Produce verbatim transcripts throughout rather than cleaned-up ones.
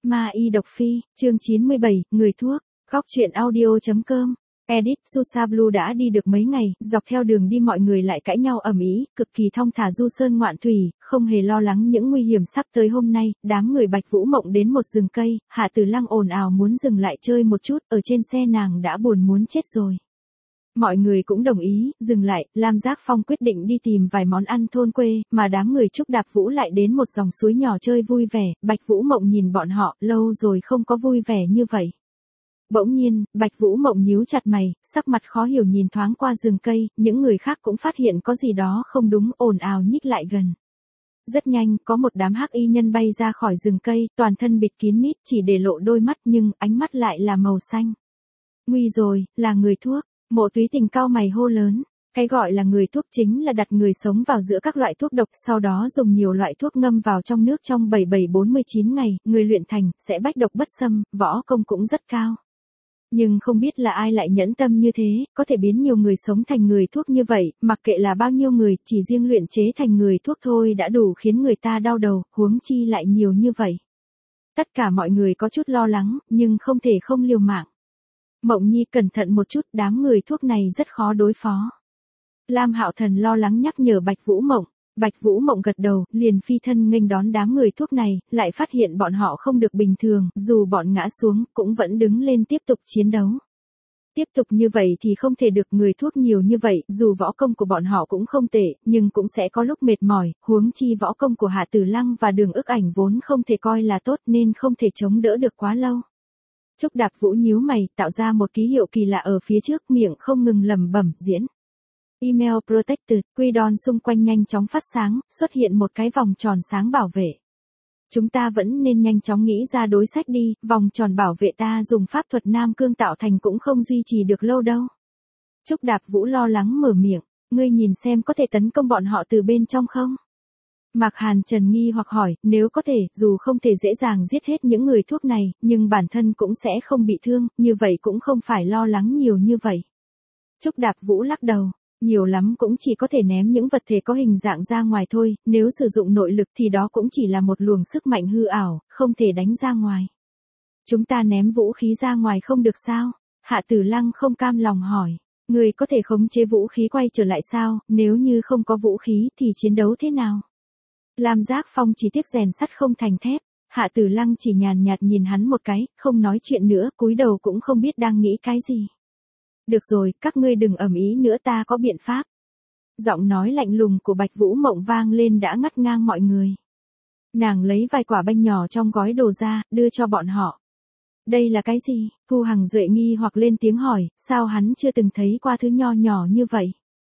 Ma y độc phi, chương chín mươi bảy, người thuốc, góc truyện audio.com. Edit Susablu đã đi được mấy ngày, dọc theo đường đi mọi người lại cãi nhau ầm ĩ, cực kỳ thong thả du sơn ngoạn thủy, không hề lo lắng những nguy hiểm sắp tới hôm nay. Đám người Bạch Vũ Mộng đến một rừng cây, Hạ Tử Lăng ồn ào muốn dừng lại chơi một chút, ở trên xe nàng đã buồn muốn chết rồi. Mọi người cũng đồng ý, dừng lại, Lam Giác Phong quyết định đi tìm vài món ăn thôn quê, mà đám người Trúc Đạp Vũ lại đến một dòng suối nhỏ chơi vui vẻ. Bạch Vũ Mộng nhìn bọn họ, lâu rồi không có vui vẻ như vậy. Bỗng nhiên, Bạch Vũ Mộng nhíu chặt mày, sắc mặt khó hiểu nhìn thoáng qua rừng cây, những người khác cũng phát hiện có gì đó không đúng, ồn ào nhích lại gần. Rất nhanh, có một đám hắc y nhân bay ra khỏi rừng cây, toàn thân bịt kín mít, chỉ để lộ đôi mắt nhưng ánh mắt lại là màu xanh. Nguy rồi, là người thuốc. Mộ Túy Tình cau mày hô lớn. Cái gọi là người thuốc chính là đặt người sống vào giữa các loại thuốc độc, sau đó dùng nhiều loại thuốc ngâm vào trong nước trong bảy bảy bốn mươi chín ngày, người luyện thành, sẽ bách độc bất xâm, võ công cũng rất cao. Nhưng không biết là ai lại nhẫn tâm như thế, có thể biến nhiều người sống thành người thuốc như vậy, mặc kệ là bao nhiêu người, chỉ riêng luyện chế thành người thuốc thôi đã đủ khiến người ta đau đầu, huống chi lại nhiều như vậy. Tất cả mọi người có chút lo lắng, nhưng không thể không liều mạng. Mộng Nhi cẩn thận một chút, đám người thuốc này rất khó đối phó. Lam Hạo Thần lo lắng nhắc nhở Bạch Vũ Mộng. Bạch Vũ Mộng gật đầu, liền phi thân nghênh đón đám người thuốc này, lại phát hiện bọn họ không được bình thường, dù bọn ngã xuống, cũng vẫn đứng lên tiếp tục chiến đấu. Tiếp tục như vậy thì không thể được, người thuốc nhiều như vậy, dù võ công của bọn họ cũng không tệ, nhưng cũng sẽ có lúc mệt mỏi, huống chi võ công của Hạ Tử Lăng và Đường Ức Ảnh vốn không thể coi là tốt nên không thể chống đỡ được quá lâu. Trúc Đạp Vũ nhíu mày, tạo ra một ký hiệu kỳ lạ ở phía trước, miệng không ngừng lẩm bẩm, diễn. Email Protected, quy đòn xung quanh nhanh chóng phát sáng, xuất hiện một cái vòng tròn sáng bảo vệ. Chúng ta vẫn nên nhanh chóng nghĩ ra đối sách đi, vòng tròn bảo vệ ta dùng pháp thuật Nam Cương tạo thành cũng không duy trì được lâu đâu. Trúc Đạp Vũ lo lắng mở miệng, ngươi nhìn xem có thể tấn công bọn họ từ bên trong không? Mạc Hàn Trần nghi hoặc hỏi, nếu có thể, dù không thể dễ dàng giết hết những người thuốc này, nhưng bản thân cũng sẽ không bị thương, như vậy cũng không phải lo lắng nhiều như vậy. Trúc Đạp Vũ lắc đầu, nhiều lắm cũng chỉ có thể ném những vật thể có hình dạng ra ngoài thôi, nếu sử dụng nội lực thì đó cũng chỉ là một luồng sức mạnh hư ảo, không thể đánh ra ngoài. Chúng ta ném vũ khí ra ngoài không được sao? Hạ Tử Lăng không cam lòng hỏi, người có thể khống chế vũ khí quay trở lại sao, nếu như không có vũ khí thì chiến đấu thế nào? Lam Giác Phong chỉ tiếc rèn sắt không thành thép, Hạ Tử Lăng chỉ nhàn nhạt nhìn hắn một cái, không nói chuyện nữa, cúi đầu cũng không biết đang nghĩ cái gì. Được rồi, các ngươi đừng ầm ĩ nữa, ta có biện pháp. Giọng nói lạnh lùng của Bạch Vũ Mộng vang lên đã ngắt ngang mọi người. Nàng lấy vài quả banh nhỏ trong gói đồ ra, đưa cho bọn họ. Đây là cái gì? Thu Hằng Duệ nghi hoặc lên tiếng hỏi, sao hắn chưa từng thấy qua thứ nho nhỏ như vậy?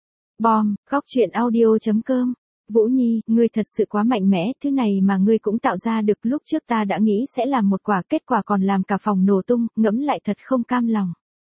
Bom, góc truyện audio.com. Vũ Nhi, ngươi thật sự quá mạnh mẽ, thứ này mà ngươi cũng tạo ra được, lúc trước ta đã nghĩ sẽ làm một quả, kết quả còn làm cả phòng nổ tung, ngẫm lại thật không cam lòng.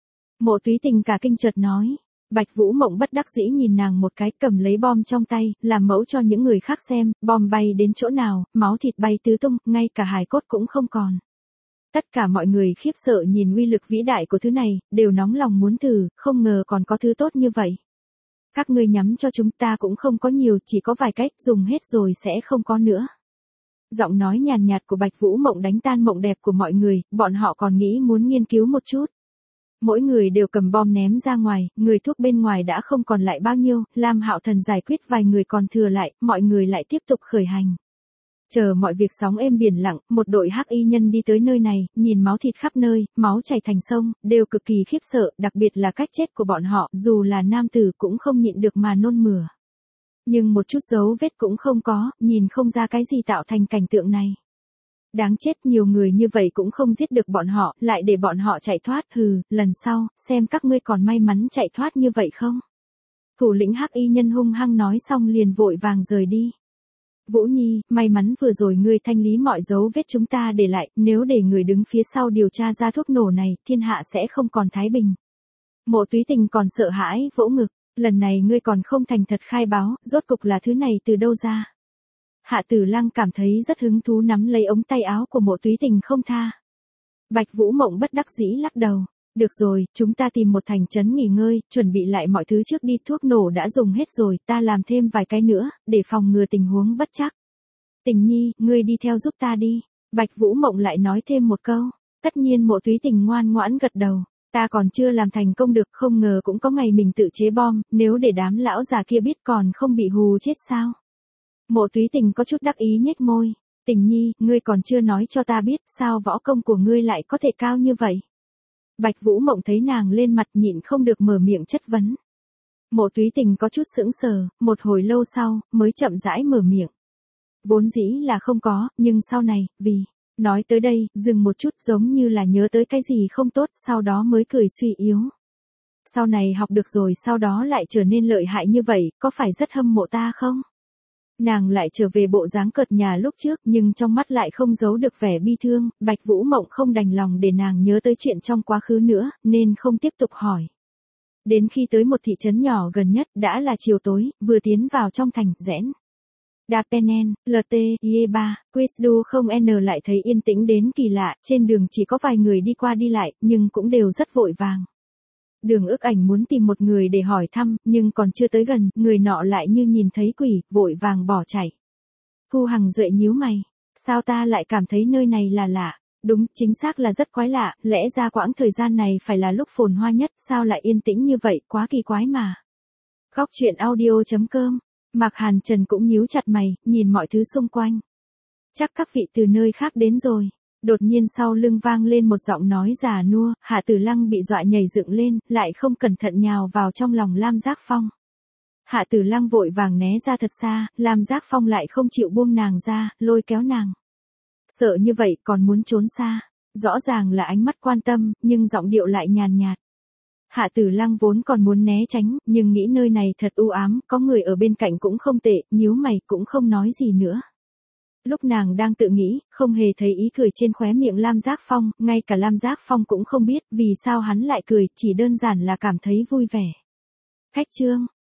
Mộ Túy Tình cả kinh chợt nói. Bạch Vũ Mộng bất đắc dĩ nhìn nàng một cái, cầm lấy bom trong tay, làm mẫu cho những người khác xem, bom bay đến chỗ nào, máu thịt bay tứ tung, ngay cả hài cốt cũng không còn. Tất cả mọi người khiếp sợ nhìn uy lực vĩ đại của thứ này, đều nóng lòng muốn thử, không ngờ còn có thứ tốt như vậy. Các ngươi nhắm cho chúng ta cũng không có nhiều, chỉ có vài cách, dùng hết rồi sẽ không có nữa. Giọng nói nhàn nhạt của Bạch Vũ Mộng đánh tan mộng đẹp của mọi người, bọn họ còn nghĩ muốn nghiên cứu một chút. Mỗi người đều cầm bom ném ra ngoài, người thuốc bên ngoài đã không còn lại bao nhiêu, Lam Hạo Thần giải quyết vài người còn thừa lại, mọi người lại tiếp tục khởi hành. Chờ mọi việc sóng êm biển lặng, một đội hắc y nhân đi tới nơi này, nhìn máu thịt khắp nơi, máu chảy thành sông, đều cực kỳ khiếp sợ, đặc biệt là cách chết của bọn họ, dù là nam tử cũng không nhịn được mà nôn mửa. Nhưng một chút dấu vết cũng không có, nhìn không ra cái gì tạo thành cảnh tượng này. Đáng chết, nhiều người như vậy cũng không giết được bọn họ, lại để bọn họ chạy thoát, hừ, lần sau, xem các ngươi còn may mắn chạy thoát như vậy không? Thủ lĩnh hắc y nhân hung hăng nói xong liền vội vàng rời đi. Vũ Nhi, may mắn vừa rồi ngươi thanh lý mọi dấu vết chúng ta để lại, nếu để người đứng phía sau điều tra ra thuốc nổ này, thiên hạ sẽ không còn thái bình. Mộ Túy Tình còn sợ hãi, vỗ ngực, lần này ngươi còn không thành thật khai báo, rốt cục là thứ này từ đâu ra? Hạ Tử Lăng cảm thấy rất hứng thú nắm lấy ống tay áo của Mộ Túy Tình không tha. Bạch Vũ Mộng bất đắc dĩ lắc đầu. Được rồi, chúng ta tìm một thành trấn nghỉ ngơi, chuẩn bị lại mọi thứ trước đi, thuốc nổ đã dùng hết rồi, ta làm thêm vài cái nữa, để phòng ngừa tình huống bất trắc. Tình Nhi, ngươi đi theo giúp ta đi. Bạch Vũ Mộng lại nói thêm một câu. Tất nhiên Mộ Túy Tình ngoan ngoãn gật đầu. Ta còn chưa làm thành công được, không ngờ cũng có ngày mình tự chế bom, nếu để đám lão già kia biết còn không bị hù chết sao. Mộ Túy Tình có chút đắc ý nhếch môi. Tình nhi, ngươi còn chưa nói cho ta biết, sao võ công của ngươi lại có thể cao như vậy? Bạch Vũ Mộng thấy nàng lên mặt nhịn không được mở miệng chất vấn. Mộ Túy Tình có chút sững sờ, một hồi lâu sau, mới chậm rãi mở miệng. Vốn dĩ là không có, nhưng sau này, vì... Nói tới đây, dừng một chút giống như là nhớ tới cái gì không tốt, sau đó mới cười suy yếu. Sau này học được rồi sau đó lại trở nên lợi hại như vậy, có phải rất hâm mộ ta không? Nàng lại trở về bộ dáng cợt nhà lúc trước, nhưng trong mắt lại không giấu được vẻ bi thương. Bạch Vũ Mộng không đành lòng để nàng nhớ tới chuyện trong quá khứ nữa, nên không tiếp tục hỏi. Đến khi tới một thị trấn nhỏ gần nhất, đã là chiều tối, vừa tiến vào trong thành, rẽn. Dapenen, lờ tê, i ba, Quizdu không N lại thấy yên tĩnh đến kỳ lạ, trên đường chỉ có vài người đi qua đi lại, nhưng cũng đều rất vội vàng. Đường Ước Ảnh muốn tìm một người để hỏi thăm, nhưng còn chưa tới gần, người nọ lại như nhìn thấy quỷ, vội vàng bỏ chạy. Thu Hằng Duệ nhíu mày, sao ta lại cảm thấy nơi này là lạ? Đúng, chính xác là rất quái lạ, lẽ ra quãng thời gian này phải là lúc phồn hoa nhất, sao lại yên tĩnh như vậy, quá kỳ quái mà. Góc truyện audio chấm com. Mạc Hàn Trần cũng nhíu chặt mày, nhìn mọi thứ xung quanh. Chắc các vị từ nơi khác đến rồi. Đột nhiên sau lưng vang lên một giọng nói già nua, Hạ Tử Lăng bị dọa nhảy dựng lên, lại không cẩn thận nhào vào trong lòng Lam Giác Phong. Hạ Tử Lăng vội vàng né ra thật xa, Lam Giác Phong lại không chịu buông nàng ra, lôi kéo nàng. Sợ như vậy còn muốn trốn xa, rõ ràng là ánh mắt quan tâm, nhưng giọng điệu lại nhàn nhạt. Hạ Tử Lăng vốn còn muốn né tránh, nhưng nghĩ nơi này thật u ám, có người ở bên cạnh cũng không tệ, nhíu mày cũng không nói gì nữa. Lúc nàng đang tự nghĩ, không hề thấy ý cười trên khóe miệng Lam Giác Phong, ngay cả Lam Giác Phong cũng không biết vì sao hắn lại cười, chỉ đơn giản là cảm thấy vui vẻ. Khách trương,